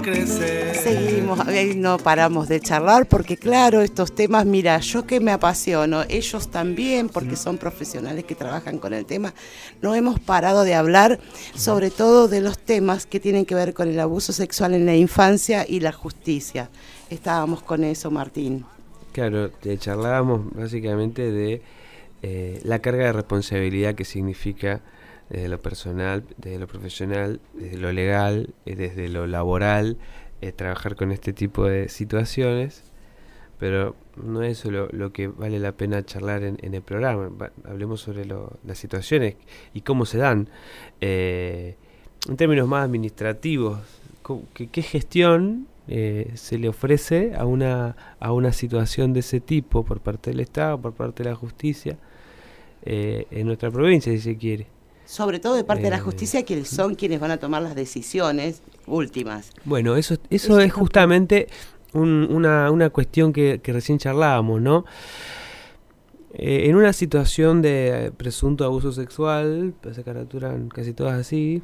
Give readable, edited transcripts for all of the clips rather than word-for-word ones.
crecer. Seguimos, no paramos de charlar porque claro, estos temas, mira, yo que me apasiono, ellos también, porque son profesionales que trabajan con el tema, no hemos parado de hablar sobre todo de los temas que tienen que ver con el abuso sexual en la infancia y la justicia. Estábamos con eso, Martín. Claro, charlábamos básicamente de la carga de responsabilidad que significa desde lo personal, desde lo profesional, desde lo legal, desde lo laboral, trabajar con este tipo de situaciones, pero no es eso lo que vale la pena charlar en el programa. Hablemos sobre las situaciones y cómo se dan. En términos más administrativos, ¿qué gestión se le ofrece a una situación de ese tipo por parte del Estado, por parte de la justicia, en nuestra provincia, si se quiere? Sobre todo de parte de la justicia, quienes son quienes van a tomar las decisiones últimas. Bueno, eso es justamente una cuestión que recién charlábamos, ¿no? En una situación de presunto abuso sexual, se caracterizan casi todas así,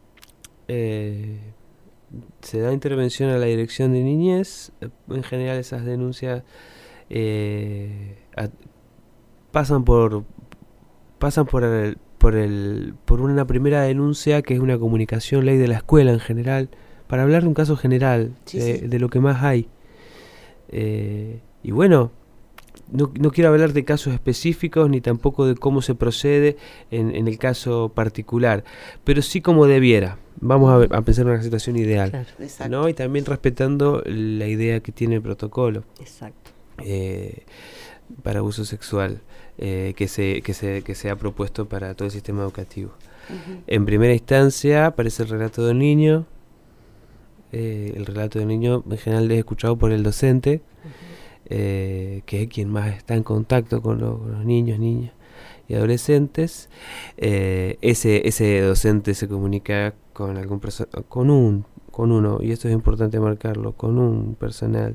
se da intervención a la Dirección de Niñez. En general esas denuncias pasan por una primera denuncia, que es una comunicación ley de la escuela en general, para hablar de un caso general, sí. De lo que más hay. Y bueno, no quiero hablar de casos específicos ni tampoco de cómo se procede en el caso particular, pero sí como debiera. Vamos a pensar en una situación ideal, claro, ¿no? Y también respetando la idea que tiene el protocolo. Exacto. Para abuso sexual que se ha propuesto para todo el sistema educativo. Uh-huh. En primera instancia aparece el relato del niño. El relato del niño en general es escuchado por el docente, uh-huh, que es quien más está en contacto con los niños, niñas y adolescentes. Ese docente se comunica con algún con uno, y esto es importante marcarlo, con un personal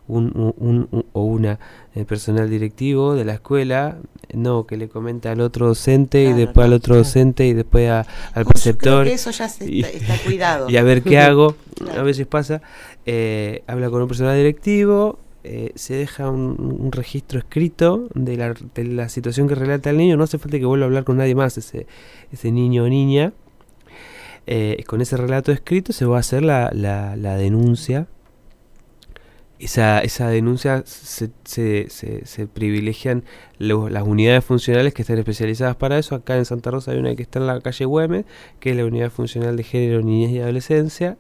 personal directivo de la escuela, no que le comenta al otro docente, claro, y después al otro docente y después al preceptor. Creo que eso ya está cuidado. Y a ver qué hago, claro. A veces pasa, habla con un personal directivo, se deja un registro escrito de la situación que relata el niño, no hace falta que vuelva a hablar con nadie más, ese niño o niña. Con ese relato escrito se va a hacer la denuncia. Esa denuncia se privilegian las unidades funcionales que están especializadas para eso. Acá en Santa Rosa hay una que está en la calle Güemes, que es la Unidad Funcional de Género, Niñez y Adolescencia.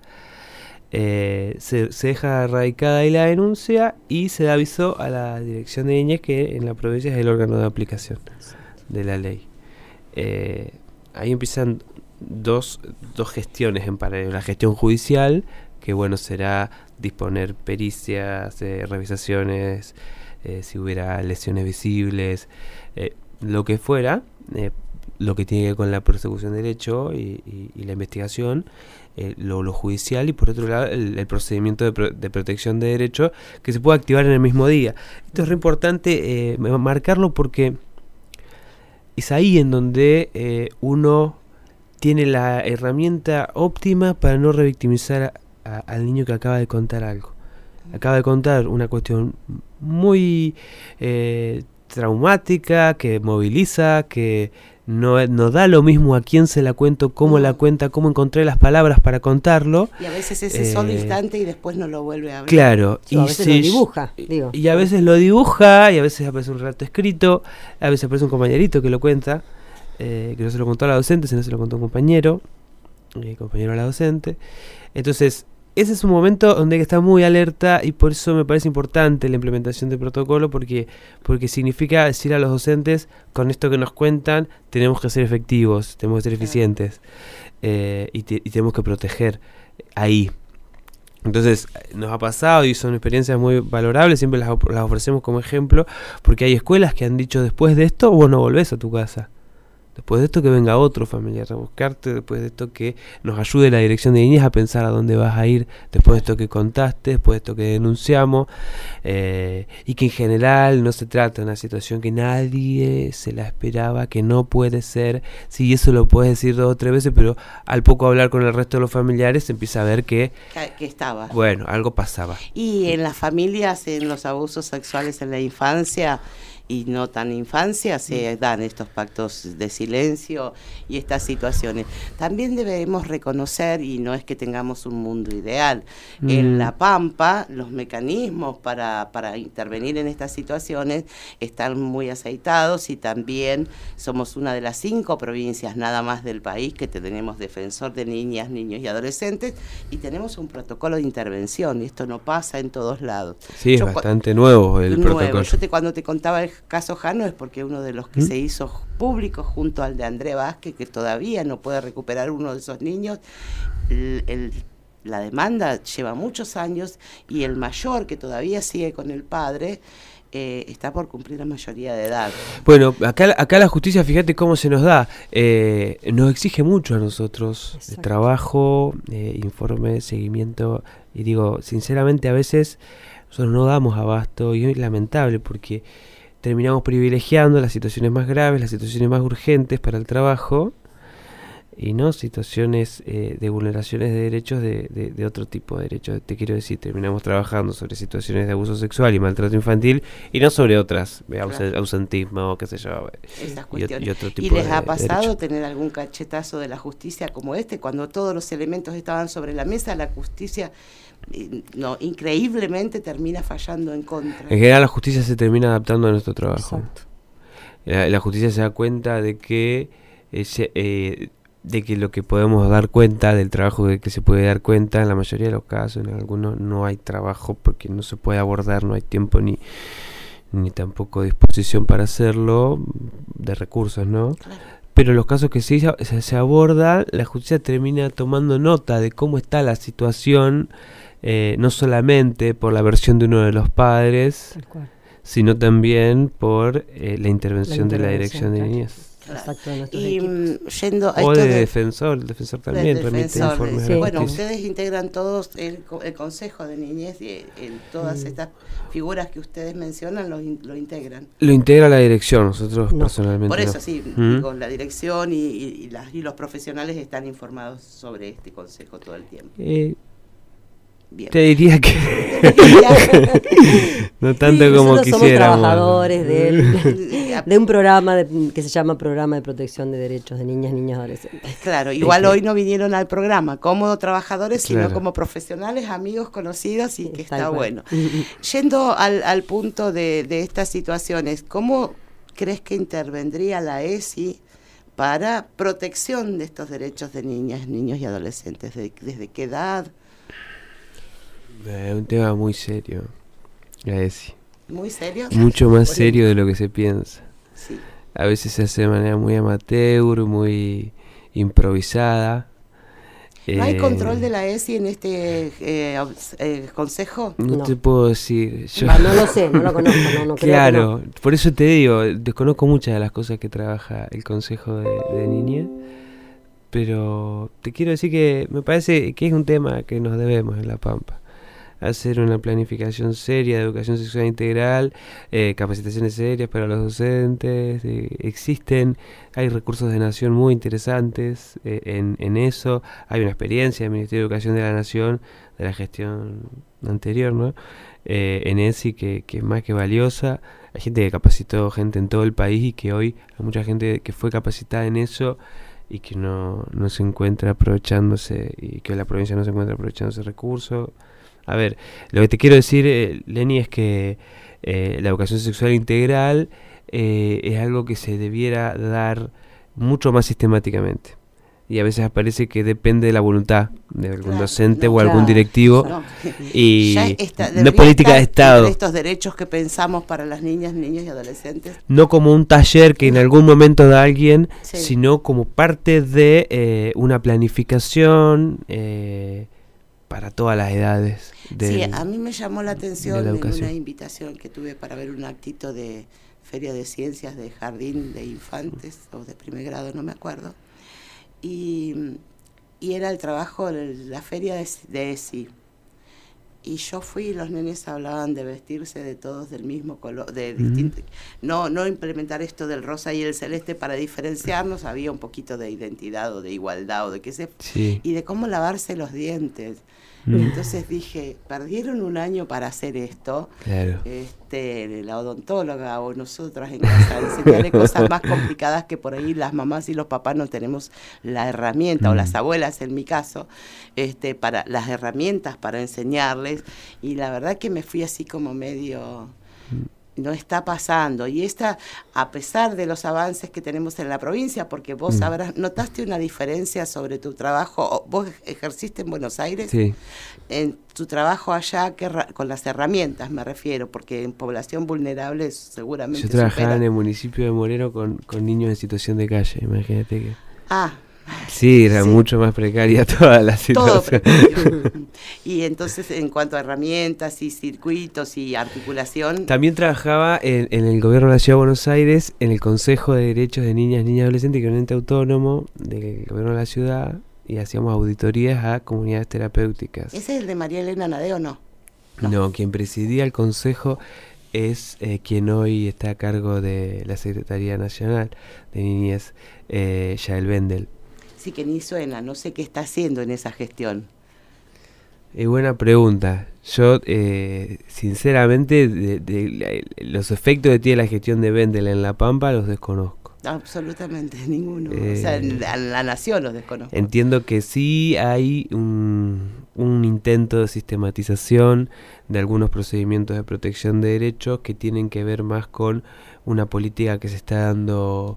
Se deja radicada ahí la denuncia y se da aviso a la Dirección de Niñez, que en la provincia es el órgano de aplicación de la ley. Ahí empiezan dos gestiones en paralelo. La gestión judicial, que bueno, será disponer pericias, revisaciones, si hubiera lesiones visibles, lo que fuera, lo que tiene que ver con la persecución del hecho y la investigación, lo judicial, y por otro lado el procedimiento de protección de derechos, que se puede activar en el mismo día. Esto es re importante marcarlo, porque es ahí en donde uno tiene la herramienta óptima para no revictimizar al niño que acaba de contar algo. Acaba de contar una cuestión muy traumática, que moviliza, que no da lo mismo a quién se la cuento, cómo la cuenta, cómo encontré las palabras para contarlo. Y a veces ese solo instante y después no lo vuelve a hablar. Claro. Y a veces lo dibuja. Y a veces lo dibuja, y a veces aparece un relato escrito, a veces aparece un compañerito que lo cuenta, que no se lo contó a la docente, sino se lo contó un compañero a la docente. Entonces, ese es un momento donde hay que estar muy alerta, y por eso me parece importante la implementación del protocolo, porque significa decir a los docentes: con esto que nos cuentan tenemos que ser efectivos, tenemos que ser eficientes, y tenemos que proteger ahí. Entonces nos ha pasado, y son experiencias muy valorables, siempre las ofrecemos como ejemplo, porque hay escuelas que han dicho: después de esto vos no volvés a tu casa, Después de esto que venga otro familiar a buscarte, después de esto que nos ayude la dirección de niñez a pensar a dónde vas a ir, después de esto que contaste, después de esto que denunciamos, y que en general no se trata de una situación que nadie se la esperaba, que no puede ser, sí, eso lo puedes decir 2 o 3 veces, pero al poco hablar con el resto de los familiares se empieza a ver que estaba. Bueno, algo pasaba. Y en las familias, en los abusos sexuales en la infancia y no tan infancia, se dan estos pactos de silencio y estas situaciones. También debemos reconocer, y no es que tengamos un mundo ideal, en La Pampa los mecanismos para intervenir en estas situaciones están muy aceitados, y también somos una de las 5 provincias nada más del país que tenemos defensor de niñas, niños y adolescentes, y tenemos un protocolo de intervención, y esto no pasa en todos lados. Sí, es bastante nuevo el protocolo. Cuando te contaba el caso Jano es porque uno de los que se hizo público junto al de André Vázquez, que todavía no puede recuperar uno de esos niños, la demanda lleva muchos años, y el mayor, que todavía sigue con el padre, está por cumplir la mayoría de edad. Bueno, acá la justicia, fíjate cómo se nos da, nos exige mucho a nosotros. Exacto. Trabajo, informe, seguimiento, y digo, sinceramente a veces nosotros no damos abasto, y es lamentable porque terminamos privilegiando las situaciones más graves, las situaciones más urgentes para el trabajo, y no situaciones de vulneraciones de derechos de otro tipo de derechos. Te quiero decir, terminamos trabajando sobre situaciones de abuso sexual y maltrato infantil, y no sobre otras, ausentismo, qué sé yo, y otro tipo. ¿Y les ha pasado tener algún cachetazo de la justicia como este, cuando todos los elementos estaban sobre la mesa, la justicia increíblemente termina fallando en contra? En general la justicia se termina adaptando a nuestro trabajo. La justicia se da cuenta de que lo que podemos dar cuenta, del trabajo que se puede dar cuenta, en la mayoría de los casos, en algunos no hay trabajo porque no se puede abordar, no hay tiempo ni tampoco disposición para hacerlo, de recursos, ¿no? Claro. Pero en los casos que sí se aborda, la justicia termina tomando nota de cómo está la situación, no solamente por la versión de uno de los padres, sino también por la intervención de la dirección de niñez. Exacto, y yendo a o esto de defensor, el defensor también remite informes. Sí. Bueno, ustedes integran todos el Consejo de Niñez, y todas estas figuras que ustedes mencionan lo integran. Lo integra la dirección, nosotros personalmente. Por eso sí, digo, la dirección y los profesionales están informados sobre este consejo todo el tiempo. Bien. Te diría que no tanto como quisiéramos. Somos trabajadores de un programa que se llama Programa de Protección de Derechos de Niñas, Niños y Adolescentes. Claro, igual hoy no vinieron al programa como trabajadores, sino como profesionales, amigos, conocidos, y que está bueno. Yendo al punto de estas situaciones, ¿cómo crees que intervendría la ESI para protección de estos derechos de niñas, niños y adolescentes? ¿Desde qué edad? Un tema muy serio, la ESI. ¿Muy serio? Mucho más serio de lo que se piensa. Sí. A veces se hace de manera muy amateur, muy improvisada. ¿No hay control de la ESI en este consejo? No te puedo decir. No lo sé, no lo conozco. No claro, creo que por eso te digo, desconozco muchas de las cosas que trabaja el Consejo de Niñez, pero te quiero decir que me parece que es un tema que nos debemos en La Pampa. Hacer una planificación seria de educación sexual integral, capacitaciones serias para los docentes, hay recursos de Nación muy interesantes en eso, hay una experiencia del Ministerio de Educación de la Nación, de la gestión anterior, ¿no? En ESI que es más que valiosa. Hay gente que capacitó gente en todo el país, y que hoy hay mucha gente que fue capacitada en eso y que no se encuentra aprovechándose, y que la provincia no se encuentra aprovechando ese recurso. A ver, lo que te quiero decir, Leni, es que la educación sexual integral es algo que se debiera dar mucho más sistemáticamente. Y a veces parece que depende de la voluntad de algún docente o algún directivo. Y no es política de Estado. Estos derechos que pensamos para las niñas, niños y adolescentes. No como un taller que en algún momento da alguien, sino como parte de una planificación para todas las edades. Sí, a mí me llamó la atención en una invitación que tuve para ver un actito de Feria de Ciencias de Jardín de Infantes, o de primer grado, no me acuerdo. Y era el trabajo, la feria de ESI. Y yo fui y los nenes hablaban de vestirse de todos del mismo color, de distinto, no implementar esto del rosa y el celeste para diferenciarnos, había un poquito de identidad o de igualdad o de qué sé, y de cómo lavarse los dientes. Entonces dije, perdieron un año para hacer esto, claro. La odontóloga o nosotras en casa, enseñarle cosas más complicadas que por ahí las mamás y los papás no tenemos la herramienta, o las abuelas en mi caso, para las herramientas para enseñarles, y la verdad que me fui así como medio... No está pasando, y a pesar de los avances que tenemos en la provincia, porque vos ¿notaste una diferencia sobre tu trabajo? ¿Vos ejerciste en Buenos Aires? Sí. En tu trabajo allá, con las herramientas me refiero, porque en población vulnerable seguramente... Yo trabajaba en el municipio de Moreno con niños en situación de calle, imagínate que... Sí, era mucho más precaria toda la situación. Y entonces, en cuanto a herramientas y circuitos y articulación... También trabajaba en el gobierno de la Ciudad de Buenos Aires, en el Consejo de Derechos de Niñas, Niñas y Adolescentes, que era un ente autónomo del gobierno de la ciudad, y hacíamos auditorías a comunidades terapéuticas. ¿Ese es el de María Elena Nadeo o no? No, quien presidía el consejo es quien hoy está a cargo de la Secretaría Nacional de Niñez, Yael Bendel. Sí, que ni suena, no sé qué está haciendo en esa gestión. Buena pregunta. Yo, sinceramente, los efectos que tiene la gestión de Bendel en La Pampa los desconozco. Absolutamente ninguno. O sea, en la nación los desconozco. Entiendo que sí hay un intento de sistematización de algunos procedimientos de protección de derechos que tienen que ver más con una política que se está dando...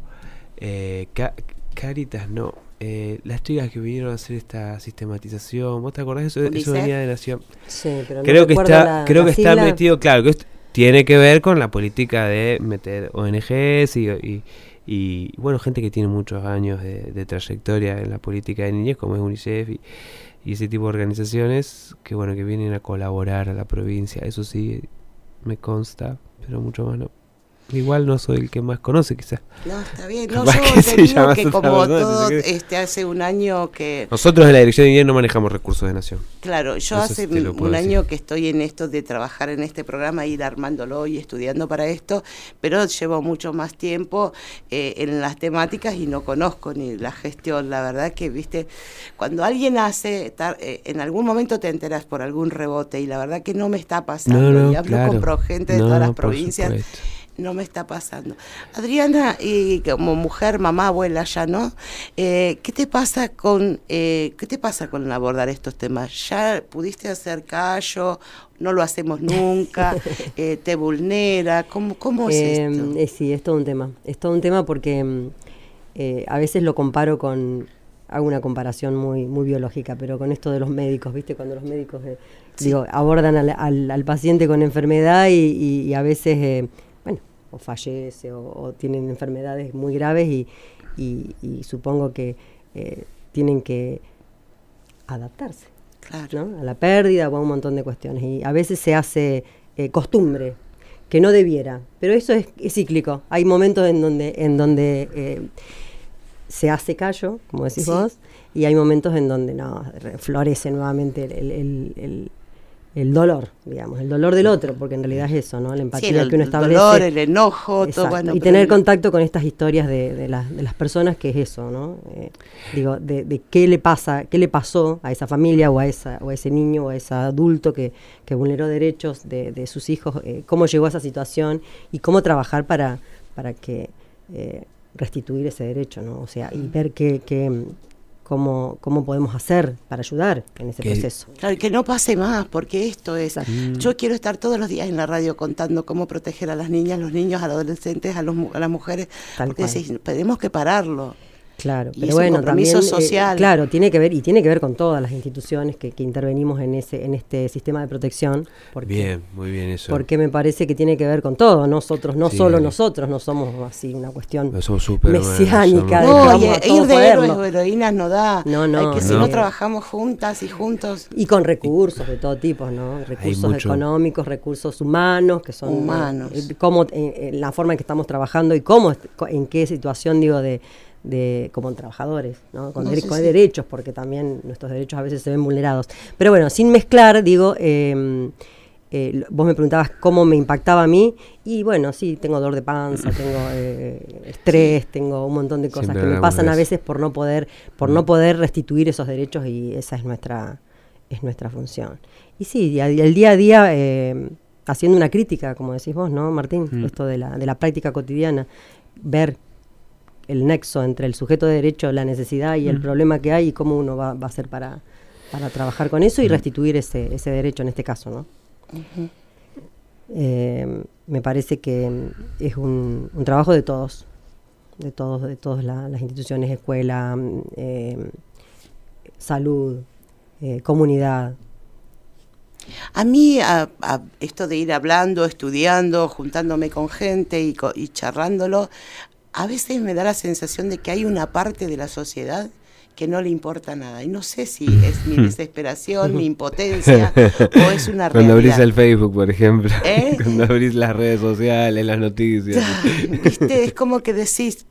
Cáritas, no. Las chicas que vinieron a hacer esta sistematización, ¿vos te acordás de eso? Eso venía de Nación. Sí, pero creo que está metido, claro, que tiene que ver con la política de meter ONGs y bueno, gente que tiene muchos años de trayectoria en la política de niñez, como es UNICEF y ese tipo de organizaciones que bueno, que vienen a colaborar a la provincia. Eso sí me consta, pero mucho más no. Igual no soy el que más conoce, quizás. No, está bien. No, yo te digo que como todo, hace un año que... Nosotros en la Dirección de Niñez no manejamos recursos de Nación. Claro, yo hace un año que estoy en esto de trabajar en este programa, ir armándolo y estudiando para esto, pero llevo mucho más tiempo en las temáticas y no conozco ni la gestión. La verdad que, viste, cuando alguien hace, en algún momento te enteras por algún rebote, y la verdad que no me está pasando. Y hablo con gente de todas las provincias. No me está pasando. Adriana, y como mujer, mamá, abuela ya, ¿no? ¿Qué te pasa con abordar estos temas? ¿Ya pudiste hacer callo? ¿No lo hacemos nunca? ¿Te vulnera? ¿Cómo es esto? Sí, es todo un tema. Es todo un tema porque a veces lo comparo con... Hago una comparación muy biológica, pero con esto de los médicos, ¿viste? Cuando los médicos abordan al paciente con enfermedad y a veces... o fallece o tienen enfermedades muy graves y supongo que tienen que adaptarse, claro, ¿no? A la pérdida o a un montón de cuestiones, y a veces se hace costumbre que no debiera, pero eso es cíclico. Hay momentos en donde se hace callo, como decís vos, y hay momentos en donde no florece nuevamente el dolor, digamos, el dolor del otro, porque en realidad es eso, ¿no? La empatía que uno establece. El dolor, el enojo, todo, bueno. Y tener contacto con estas historias de las personas, que es eso, ¿no? De qué le pasó a esa familia o a ese niño o a ese adulto que vulneró derechos de sus hijos, cómo llegó a esa situación y cómo trabajar para que restituir ese derecho, ¿no? O sea, y ver cómo podemos hacer para ayudar en ese proceso. Claro, que no pase más, porque esto es... Yo quiero estar todos los días en la radio contando cómo proteger a las niñas, los niños, a los adolescentes, a las mujeres, porque tenemos que pararlo. Claro, Y pero es un bueno, compromiso también, social. claro, tiene que ver con todas las instituciones que intervenimos en este sistema de protección. Bien, muy bien eso. Porque me parece que tiene que ver con todo. Nosotros, no Sí, solo Ari. nosotros, no somos así una cuestión No somos Superman, mesiánica. somos- de que No, vamos a ir todos de poder, héroes no. o heroínas no da. No, no, Hay que, si no. no trabajamos juntas y juntos. Y con recursos de todo tipo, ¿no? Recursos mucho. económicos, recursos humanos, que son Humanos. cómo, la forma en que estamos trabajando y cómo, en qué situación, digo, de como trabajadores, ¿no? Con, No, sí, con sí. derechos, porque también nuestros derechos a veces se ven vulnerados. Pero bueno, sin mezclar, digo, vos me preguntabas cómo me impactaba a mí, y bueno, sí, tengo dolor de panza, tengo estrés, tengo un montón de cosas Siempre que me hablamos pasan de a eso. veces por no poder restituir esos derechos, y esa es nuestra función. Y sí, y el día a día, haciendo una crítica, como decís vos, ¿no, Martín? Esto de la práctica cotidiana, ver el nexo entre el sujeto de derecho, la necesidad y el problema que hay, y cómo uno va a hacer para trabajar con eso y restituir ese derecho en este caso, ¿no? Me parece que es un trabajo de todas las instituciones, escuela, salud, comunidad. A mí, esto de ir hablando, estudiando, juntándome con gente y charlándolo, a veces me da la sensación de que hay una parte de la sociedad que no le importa nada. Y no sé si es mi desesperación, mi impotencia, o es una Cuando abrís realidad. el Facebook, por ejemplo. ¿Eh? Cuando abrís las redes sociales, las noticias. ¿Viste? Es como que decís,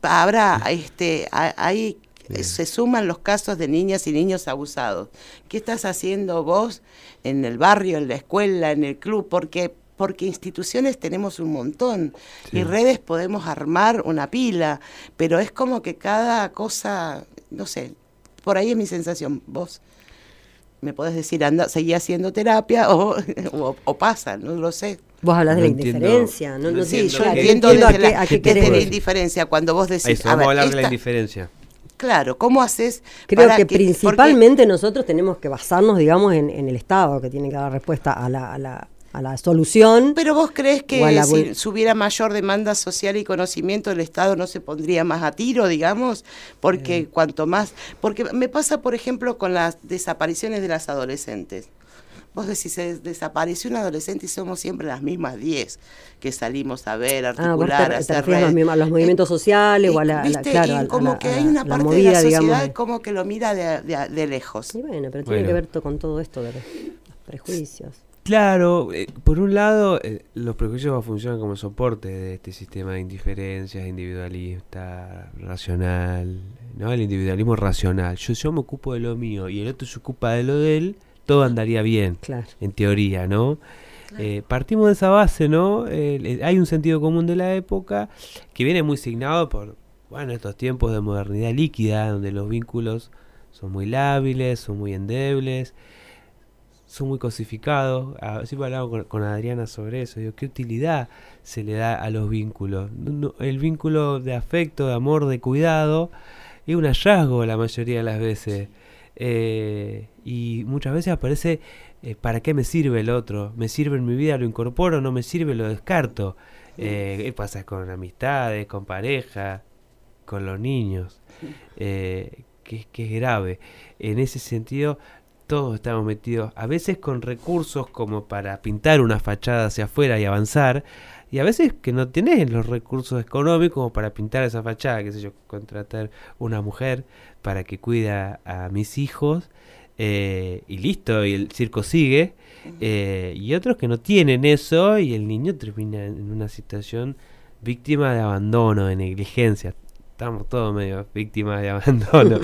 ahí se suman los casos de niñas y niños abusados. ¿Qué estás haciendo vos en el barrio, en la escuela, en el club? Porque instituciones tenemos un montón, Sí. y redes podemos armar una pila, pero es como que cada cosa, no sé, por ahí es mi sensación. Vos me podés decir, anda, seguí haciendo terapia o pasa, no lo sé. Vos hablas No de la entiendo, indiferencia, no ¿no? Sí, entiendo yo que- entiendo entiendo desde, a qué desde querés la ir. indiferencia, cuando vos decís, Eso, vamos a hablar de la esta- indiferencia. claro, ¿cómo haces? Creo para que porque- principalmente nosotros tenemos que basarnos, digamos, en el Estado, que tiene que dar respuesta a la solución. Pero vos creés O a que la si hubiera mayor demanda social y conocimiento, el Estado no se pondría más a tiro, digamos, porque cuanto más, porque me pasa, por ejemplo, con las desapariciones de las adolescentes. Vos decís, se desapareció un adolescente y somos siempre las mismas 10 que salimos a ver, Vos articular, te hacer refieres redes. a los movimientos sociales o a la, ¿Viste? claro, Y como que hay una parte movida, de la sociedad digamos, como que lo mira de lejos. Y bueno, pero tiene Bueno. que ver con todo esto de los prejuicios. Claro, por un lado, los prejuicios funcionan como soporte de este sistema de indiferencias, individualista, racional, ¿no? El individualismo racional. Yo me ocupo de lo mío y el otro se ocupa de lo de él, todo andaría bien, Claro. en teoría, ¿no? Partimos de esa base, ¿no? Hay un sentido común de la época que viene muy signado por, bueno, estos tiempos de modernidad líquida, donde los vínculos son muy lábiles, son muy endebles, son muy cosificados. Siempre hablaba con Adriana sobre eso. Digo, ¿qué utilidad se le da a los vínculos? El vínculo de afecto, de amor, de cuidado, es un hallazgo la mayoría de las veces. Y muchas veces aparece, ¿para qué me sirve el otro? ¿Me sirve en mi vida? ¿Lo incorporo? ¿No me sirve? ¿Lo descarto? ¿Qué pasa con amistades, con pareja, con los niños? Que es grave. En ese sentido, todos estamos metidos, a veces con recursos como para pintar una fachada hacia afuera y avanzar, y a veces que no tenés los recursos económicos como para pintar esa fachada, qué sé yo, contratar una mujer para que cuida a mis hijos, y listo, y el circo sigue, y otros que no tienen eso, y el niño termina en una situación víctima de abandono, de negligencia. Estamos todos medio víctimas de abandono.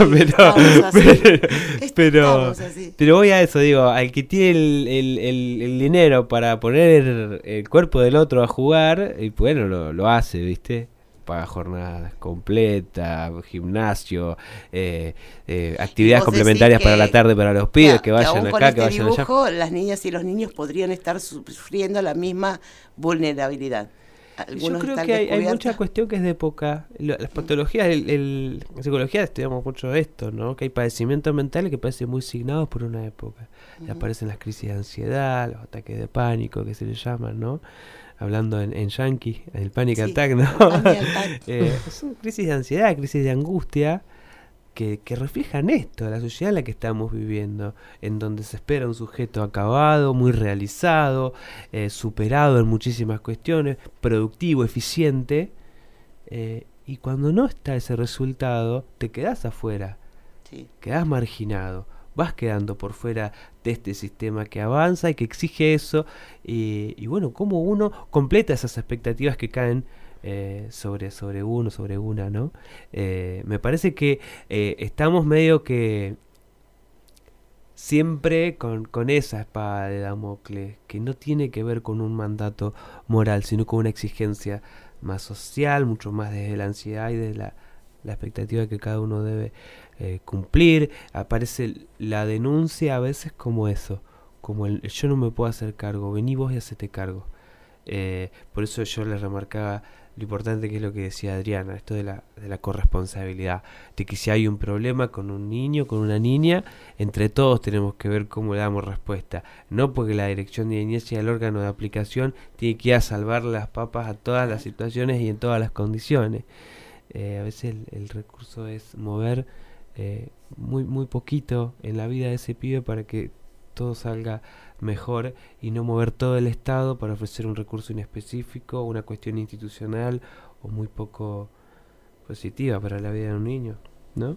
Pero voy a eso, digo, al que tiene el dinero para poner el cuerpo del otro a jugar, y bueno, lo hace, ¿viste? Paga jornadas completas, gimnasio, actividades complementarias para la tarde para los pibes, que vayan acá, que vayan allá. Las niñas y los niños podrían estar sufriendo la misma vulnerabilidad. algunos Yo creo están que hay descubiertos. mucha cuestión que es de época. Las patologías, en psicología estudiamos mucho esto, ¿no? Que hay padecimientos mentales que parecen muy signados por una época. Y aparecen las crisis de ansiedad, los ataques de pánico que se le llaman, ¿no? Hablando en Yankee, el panic attack, ¿no? Panic attack. Son crisis de ansiedad, crisis de angustia que reflejan esto, la sociedad en la que estamos viviendo, en donde se espera un sujeto acabado, muy realizado, superado en muchísimas cuestiones, productivo, eficiente, y cuando no está ese resultado, te quedás afuera, Sí. quedás marginado, vas quedando por fuera de este sistema que avanza y que exige eso, y bueno, cómo uno completa esas expectativas que caen sobre uno, sobre una, ¿no? Me parece que estamos medio que siempre con esa espada de Damocles, que no tiene que ver con un mandato moral, sino con una exigencia más social, mucho más desde la ansiedad y de la expectativa que cada uno debe cumplir. Aparece la denuncia a veces como eso, como el yo no me puedo hacer cargo, vení vos y hacete cargo. Por eso yo les remarcaba lo importante que es lo que decía Adriana, esto de la corresponsabilidad, de que si hay un problema con un niño, con una niña, entre todos tenemos que ver cómo le damos respuesta, no porque la Dirección de Niñez sea el órgano de aplicación tiene que ir a salvar las papas a todas las situaciones y en todas las condiciones. A veces el recurso es mover muy poquito en la vida de ese pibe para que todo salga mejor y no mover todo el Estado para ofrecer un recurso inespecífico, una cuestión institucional o muy poco positiva para la vida de un niño, ¿no?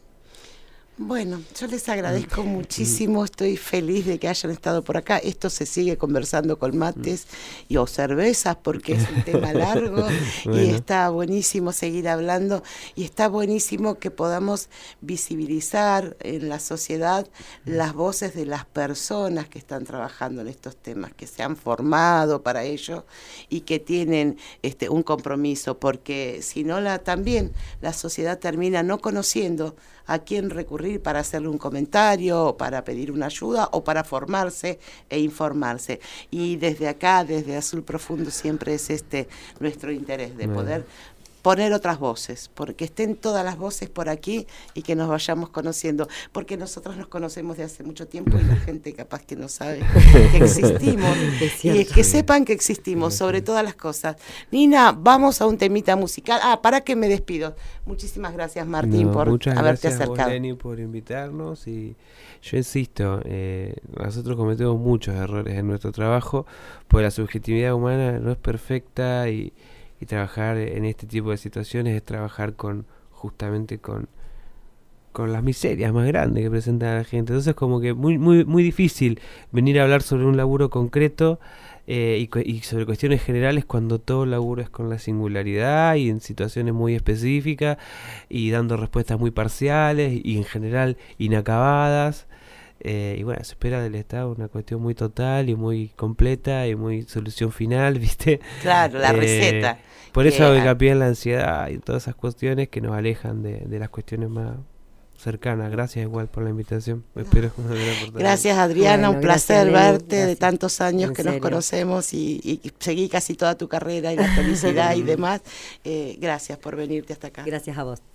Bueno, yo les agradezco muchísimo, estoy feliz de que hayan estado por acá. Esto se sigue conversando con mates o cervezas porque es un tema largo. Bueno. Y está buenísimo seguir hablando y está buenísimo que podamos visibilizar en la sociedad las voces de las personas que están trabajando en estos temas, que se han formado para ello y que tienen un compromiso, porque si no también la sociedad termina no conociendo a quién recurrir para hacerle un comentario, o para pedir una ayuda, o para formarse e informarse. Y desde acá, desde Azul Profundo, siempre es nuestro interés de poder poner otras voces, porque estén todas las voces por aquí y que nos vayamos conociendo, porque nosotros nos conocemos de hace mucho tiempo y la gente capaz que no sabe que existimos, y que sepan que existimos sobre todas las cosas. Nina, vamos a un temita musical. Para que me despido. Muchísimas gracias, Martín, por haberte acercado. Vos, Lenny, por invitarnos, y yo insisto, nosotros cometemos muchos errores en nuestro trabajo, porque la subjetividad humana no es perfecta y trabajar en este tipo de situaciones es trabajar justamente con las miserias más grandes que presenta la gente. Entonces como que muy difícil venir a hablar sobre un laburo concreto y sobre cuestiones generales cuando todo laburo es con la singularidad y en situaciones muy específicas y dando respuestas muy parciales y en general inacabadas. Y bueno, se espera del Estado una cuestión muy total y muy completa y muy solución final, ¿viste? Claro, la receta. Por eso hago hincapié en la ansiedad y todas esas cuestiones que nos alejan de las cuestiones más cercanas. Gracias igual por la invitación. Espero gracias, Adriana, un placer verte, gracias. De tantos años en que serio. Nos conocemos y seguí casi toda tu carrera y la felicidad y demás. Gracias por venirte hasta acá. Gracias a vos.